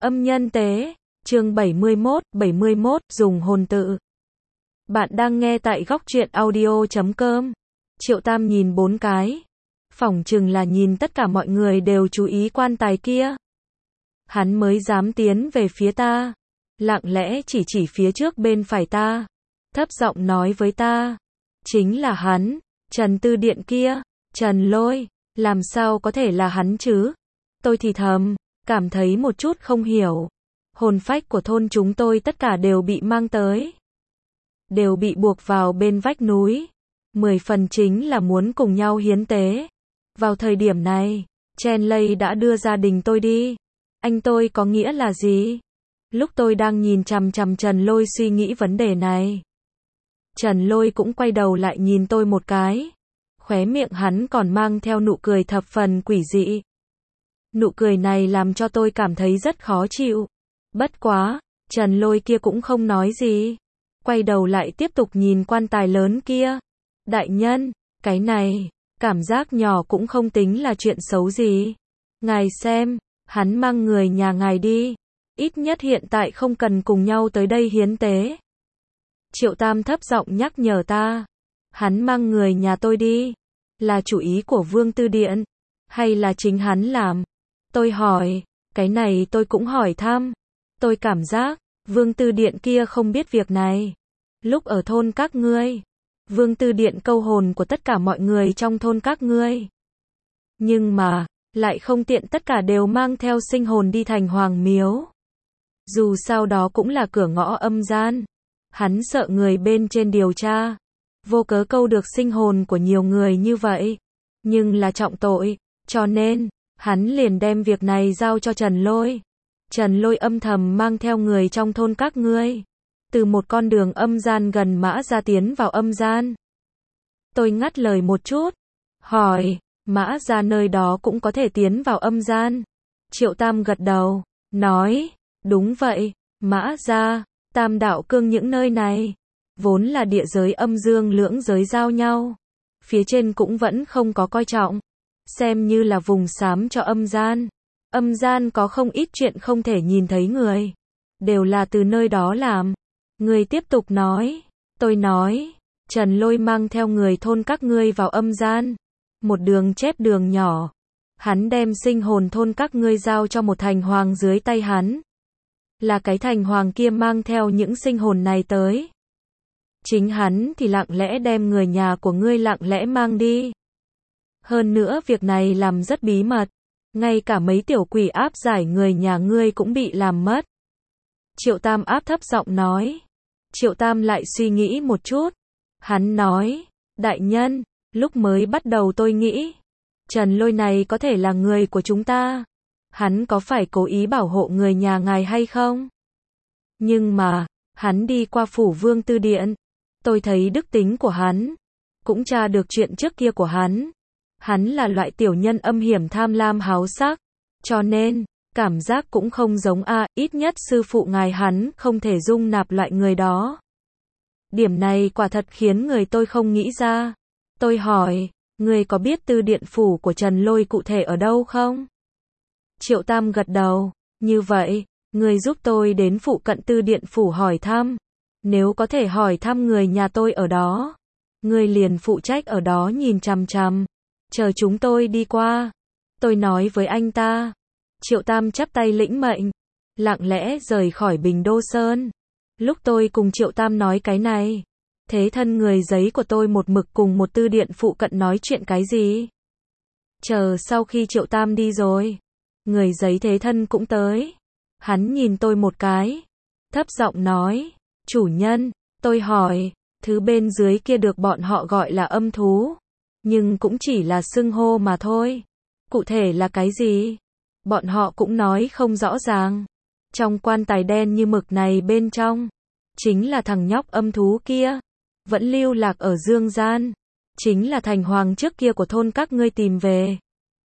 Âm nhân tế, chương 71, dùng hồn tự. Bạn đang nghe tại góc truyện audio.com. Triệu Tam nhìn 4 cái. Phỏng chừng là nhìn tất cả mọi người đều chú ý quan tài kia. Hắn mới dám tiến về phía ta. Lặng lẽ chỉ phía trước bên phải ta. Thấp giọng nói với ta. Chính là hắn, Trần Tư Điện kia, Trần Lôi, làm sao có thể là hắn chứ? Tôi thì thầm, cảm thấy một chút không hiểu. Hồn phách của thôn chúng tôi tất cả đều bị mang tới. Đều bị buộc vào bên vách núi. 10 phần chính là muốn cùng nhau hiến tế. Vào thời điểm này, Chen Lây đã đưa gia đình tôi đi. Anh tôi có nghĩa là gì? Lúc tôi đang nhìn chằm chằm Trần Lôi suy nghĩ vấn đề này. Trần Lôi cũng quay đầu lại nhìn tôi một cái. Khóe miệng hắn còn mang theo nụ cười thập phần quỷ dị. Nụ cười này làm cho tôi cảm thấy rất khó chịu. Bất quá, Trần Lôi kia cũng không nói gì. Quay đầu lại tiếp tục nhìn quan tài lớn kia. Đại nhân, cái này, cảm giác nhỏ cũng không tính là chuyện xấu gì. Ngài xem, hắn mang người nhà ngài đi. Ít nhất hiện tại không cần cùng nhau tới đây hiến tế. Triệu Tam thấp giọng nhắc nhở ta. Hắn mang người nhà tôi đi. Là chủ ý của Vương Tư Điện. Hay là chính hắn làm? Tôi hỏi. Cái này tôi cũng hỏi thăm. Tôi cảm giác, Vương Tư Điện kia không biết việc này. Lúc ở thôn các ngươi, Vương Tư Điện câu hồn của tất cả mọi người trong thôn các ngươi. Nhưng mà, lại không tiện tất cả đều mang theo sinh hồn đi thành hoàng miếu. Dù sao đó cũng là cửa ngõ âm gian. Hắn sợ người bên trên điều tra. Vô cớ câu được sinh hồn của nhiều người như vậy. Nhưng là trọng tội. Cho nên, hắn liền đem việc này giao cho Trần Lôi. Trần Lôi âm thầm mang theo người trong thôn các ngươi. Từ một con đường âm gian gần Mã Gia tiến vào âm gian. Tôi ngắt lời một chút. Hỏi, Mã Gia nơi đó cũng có thể tiến vào âm gian. Triệu Tam gật đầu. Nói, đúng vậy, Mã Gia, Tam Đạo Cương những nơi này. Vốn là địa giới âm dương lưỡng giới giao nhau. Phía trên cũng vẫn không có coi trọng. Xem như là vùng xám cho âm gian. Âm gian có không ít chuyện không thể nhìn thấy người. Đều là từ nơi đó làm. Người tiếp tục nói. Tôi nói. Trần Lôi mang theo người thôn các ngươi vào âm gian. Một đường chép đường nhỏ. Hắn đem sinh hồn thôn các ngươi giao cho một thành hoàng dưới tay hắn. Là cái thành hoàng kia mang theo những sinh hồn này tới. Chính hắn thì lặng lẽ đem người nhà của ngươi lặng lẽ mang đi. Hơn nữa việc này làm rất bí mật. Ngay cả mấy tiểu quỷ áp giải người nhà ngươi cũng bị làm mất. Triệu Tam áp thấp giọng nói. Triệu Tam lại suy nghĩ một chút. Hắn nói, đại nhân, lúc mới bắt đầu tôi nghĩ, Trần Lôi này có thể là người của chúng ta. Hắn có phải cố ý bảo hộ người nhà ngài hay không? Nhưng mà, hắn đi qua phủ Vương Tư Điện. Tôi thấy đức tính của hắn. Cũng tra được chuyện trước kia của hắn. Hắn là loại tiểu nhân âm hiểm tham lam háo sắc. Cho nên, cảm giác cũng không giống ít nhất sư phụ ngài hắn không thể dung nạp loại người đó. Điểm này quả thật khiến người tôi không nghĩ ra. Tôi hỏi, người có biết Tư Điện phủ của Trần Lôi cụ thể ở đâu không? Triệu Tam gật đầu, như vậy, người giúp tôi đến phụ cận Tư Điện phủ hỏi thăm. Nếu có thể hỏi thăm người nhà tôi ở đó, người liền phụ trách ở đó nhìn chằm chằm. Chờ chúng tôi đi qua. Tôi nói với anh ta. Triệu Tam chắp tay lĩnh mệnh. Lặng lẽ rời khỏi Bình Đô Sơn. Lúc tôi cùng Triệu Tam nói cái này. Thế thân người giấy của tôi một mực cùng một Tư Điện phụ cận nói chuyện cái gì. Chờ sau khi Triệu Tam đi rồi. Người giấy thế thân cũng tới. Hắn nhìn tôi một cái. Thấp giọng nói. Chủ nhân, tôi hỏi. Thứ bên dưới kia được bọn họ gọi là âm thú. Nhưng cũng chỉ là xưng hô mà thôi. Cụ thể là cái gì? Bọn họ cũng nói không rõ ràng. Trong quan tài đen như mực này bên trong. Chính là thằng nhóc âm thú kia. Vẫn lưu lạc ở dương gian. Chính là thành hoàng trước kia của thôn các ngươi tìm về.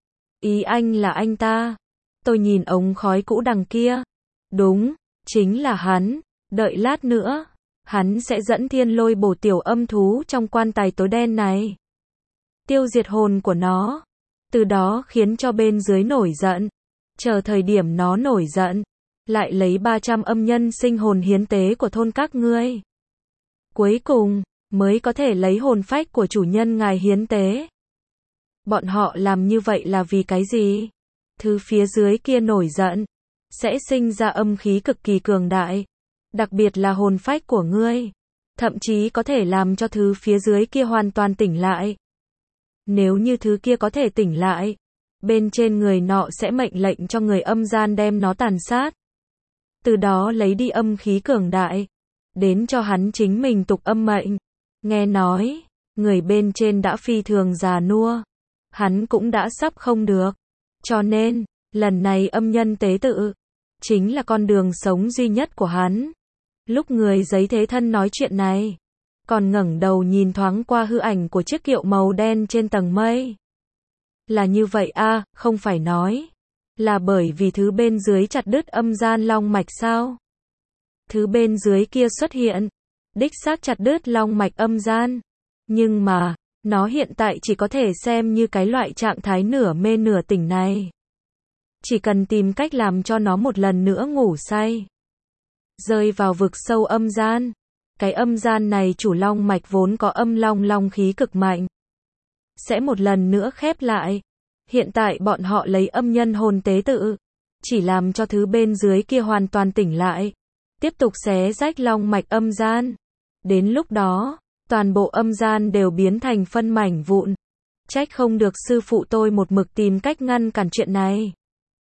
Ý anh là anh ta. Tôi nhìn ống khói cũ đằng kia. Đúng, chính là hắn. Đợi lát nữa. Hắn sẽ dẫn thiên lôi bổ tiểu âm thú trong quan tài tối đen này. Tiêu diệt hồn của nó. Từ đó khiến cho bên dưới nổi giận. Chờ thời điểm nó nổi giận. lại lấy 300 âm nhân sinh hồn hiến tế của thôn các ngươi. Cuối cùng, mới có thể lấy hồn phách của chủ nhân ngài hiến tế. Bọn họ làm như vậy là vì cái gì? Thứ phía dưới kia nổi giận, sẽ sinh ra âm khí cực kỳ cường đại, đặc biệt là hồn phách của ngươi, thậm chí có thể làm cho thứ phía dưới kia hoàn toàn tỉnh lại. Nếu như thứ kia có thể tỉnh lại, bên trên người nọ sẽ mệnh lệnh cho người âm gian đem nó tàn sát. Từ đó lấy đi âm khí cường đại, đến cho hắn chính mình tục âm mệnh. Nghe nói, người bên trên đã phi thường già nua, hắn cũng đã sắp không được. Cho nên, lần này âm nhân tế tự, chính là con đường sống duy nhất của hắn. Lúc người giấy thế thân nói chuyện này, còn ngẩng đầu nhìn thoáng qua hư ảnh của chiếc kiệu màu đen trên tầng mây. Là như vậy a, không phải nói là bởi vì thứ bên dưới chặt đứt âm gian long mạch sao? Thứ bên dưới kia xuất hiện, đích xác chặt đứt long mạch âm gian, nhưng mà, nó hiện tại chỉ có thể xem như cái loại trạng thái nửa mê nửa tỉnh này. Chỉ cần tìm cách làm cho nó một lần nữa ngủ say, rơi vào vực sâu âm gian. Cái âm gian này chủ long mạch vốn có âm long khí cực mạnh, sẽ một lần nữa khép lại. Hiện tại bọn họ lấy âm nhân hồn tế tự, chỉ làm cho thứ bên dưới kia hoàn toàn tỉnh lại, tiếp tục xé rách long mạch âm gian. Đến lúc đó, toàn bộ âm gian đều biến thành phân mảnh vụn. Trách không được sư phụ tôi một mực tìm cách ngăn cản chuyện này.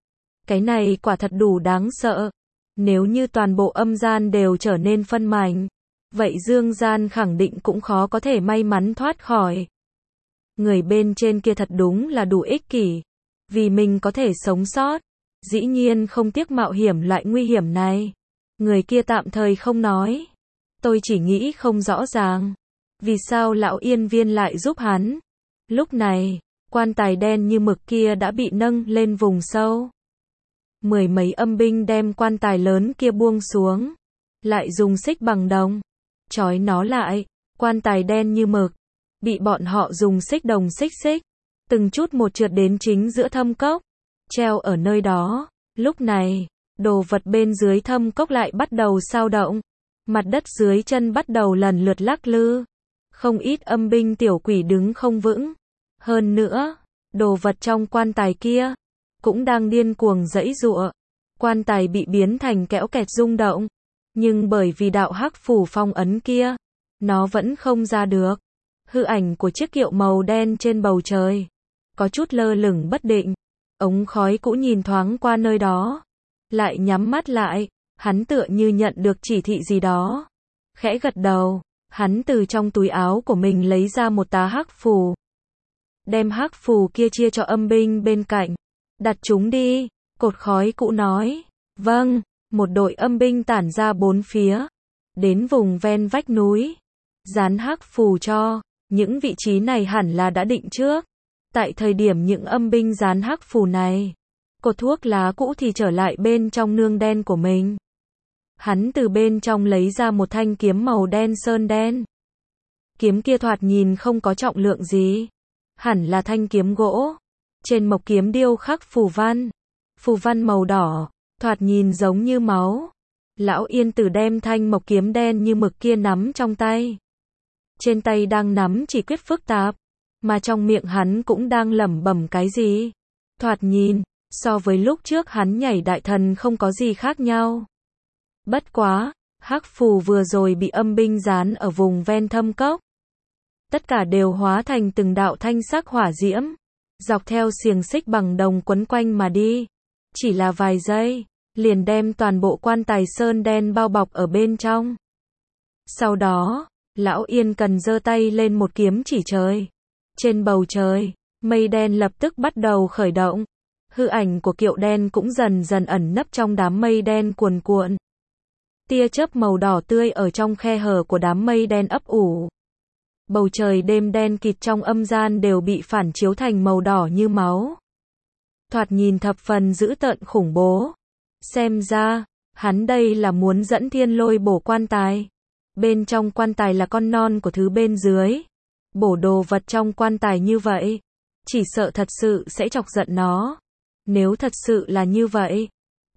Cái này quả thật đủ đáng sợ. Nếu như toàn bộ âm gian đều trở nên phân mảnh, vậy dương gian khẳng định cũng khó có thể may mắn thoát khỏi. Người bên trên kia thật đúng là đủ ích kỷ, vì mình có thể sống sót, dĩ nhiên không tiếc mạo hiểm loại nguy hiểm này. Người kia tạm thời không nói, tôi chỉ nghĩ không rõ ràng, vì sao lão Yên Viên lại giúp hắn. Lúc này, quan tài đen như mực kia đã bị nâng lên vùng sâu. Mười mấy âm binh đem quan tài lớn kia buông xuống, lại dùng xích bằng đồng trói nó lại. Quan tài đen như mực bị bọn họ dùng xích đồng xích, từng chút một trượt đến chính giữa thâm cốc, treo ở nơi đó. Lúc này, đồ vật bên dưới thâm cốc lại bắt đầu xao động, mặt đất dưới chân bắt đầu lần lượt lắc lư. Không ít âm binh tiểu quỷ đứng không vững. Hơn nữa, đồ vật trong quan tài kia cũng đang điên cuồng giãy giụa. Quan tài bị biến thành kẽo kẹt rung động, nhưng bởi vì đạo hắc phủ phong ấn kia, nó vẫn không ra được. Hư ảnh của chiếc kiệu màu đen trên bầu trời có chút lơ lửng bất định. Ống khói cũ nhìn thoáng qua nơi đó, lại nhắm mắt lại. Hắn tựa như nhận được chỉ thị gì đó, khẽ gật đầu. Hắn từ trong túi áo của mình lấy ra một tá hắc phù, đem hắc phù kia chia cho âm binh bên cạnh. Đặt chúng đi, cột khói cũ nói. Vâng. Một đội âm binh tản ra bốn phía, đến vùng ven vách núi, dán hắc phù cho. Những vị trí này hẳn là đã định trước. Tại thời điểm những âm binh dán hắc phù này, cột thuốc lá cũ thì trở lại bên trong nương đen của mình. Hắn từ bên trong lấy ra một thanh kiếm màu đen sơn đen. Kiếm kia thoạt nhìn không có trọng lượng gì, hẳn là thanh kiếm gỗ. Trên mộc kiếm điêu khắc phù văn màu đỏ, thoạt nhìn giống như máu. Lão Yên Tử đem thanh mộc kiếm đen như mực kia nắm trong tay. Trên tay đang nắm chỉ quyết phức tạp, mà trong miệng hắn cũng đang lẩm bẩm cái gì. Thoạt nhìn, so với lúc trước hắn nhảy đại thần không có gì khác nhau. Bất quá, hắc phù vừa rồi bị âm binh dán ở vùng ven thâm cốc. Tất cả đều hóa thành từng đạo thanh sắc hỏa diễm, dọc theo xiềng xích bằng đồng quấn quanh mà đi. Chỉ là vài giây, liền đem toàn bộ quan tài sơn đen bao bọc ở bên trong. Sau đó, lão Yên Cần giơ tay lên một kiếm chỉ trời. Trên bầu trời, mây đen lập tức bắt đầu khởi động. Hư ảnh của kiệu đen cũng dần dần ẩn nấp trong đám mây đen cuồn cuộn. Tia chớp màu đỏ tươi ở trong khe hở của đám mây đen ấp ủ. Bầu trời đêm đen kịt trong âm gian đều bị phản chiếu thành màu đỏ như máu. Thoạt nhìn thập phần dữ tợn khủng bố. Xem ra, hắn đây là muốn dẫn thiên lôi bổ quan tài. Bên trong quan tài là con non của thứ bên dưới. Bổ đồ vật trong quan tài như vậy, chỉ sợ thật sự sẽ chọc giận nó. Nếu thật sự là như vậy,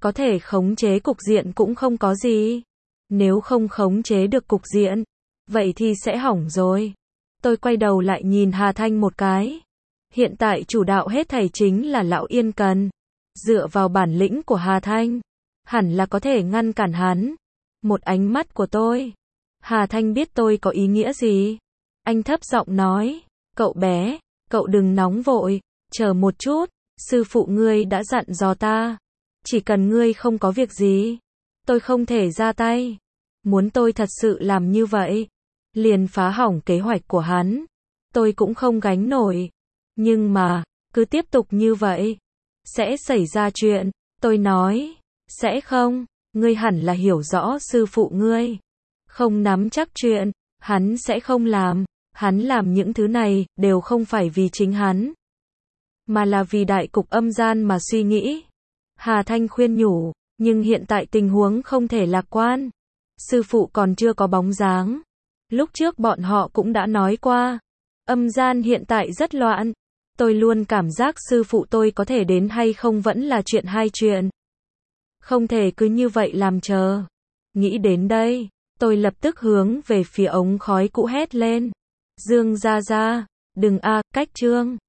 Có thể khống chế cục diện cũng không có gì. Nếu không khống chế được cục diện, vậy thì sẽ hỏng rồi. Tôi quay đầu lại nhìn Hà Thanh một cái. Hiện tại chủ đạo hết thảy chính là Lão Yên Cần. Dựa vào bản lĩnh của Hà Thanh, hẳn là có thể ngăn cản hắn. Một ánh mắt của tôi. Hà Thanh biết tôi có ý nghĩa gì. Anh thấp giọng nói, cậu bé, cậu đừng nóng vội, chờ một chút, sư phụ ngươi đã dặn dò ta. Chỉ cần ngươi không có việc gì, tôi không thể ra tay. Muốn tôi thật sự làm như vậy, liền phá hỏng kế hoạch của hắn. Tôi cũng không gánh nổi. Nhưng mà, cứ tiếp tục như vậy, sẽ xảy ra chuyện. Tôi nói, sẽ không, ngươi hẳn là hiểu rõ sư phụ ngươi. Không nắm chắc chuyện, hắn sẽ không làm. Hắn làm những thứ này, đều không phải vì chính hắn, mà là vì đại cục âm gian mà suy nghĩ. Hà Thanh khuyên nhủ, nhưng hiện tại tình huống không thể lạc quan. Sư phụ còn chưa có bóng dáng. Lúc trước bọn họ cũng đã nói qua, âm gian hiện tại rất loạn. Tôi luôn cảm giác sư phụ tôi có thể đến hay không vẫn là chuyện hai chuyện. Không thể cứ như vậy làm chờ. Nghĩ đến đây, tôi lập tức hướng về phía ống khói cũ hét lên. Dương gia gia, đừng cách Trương.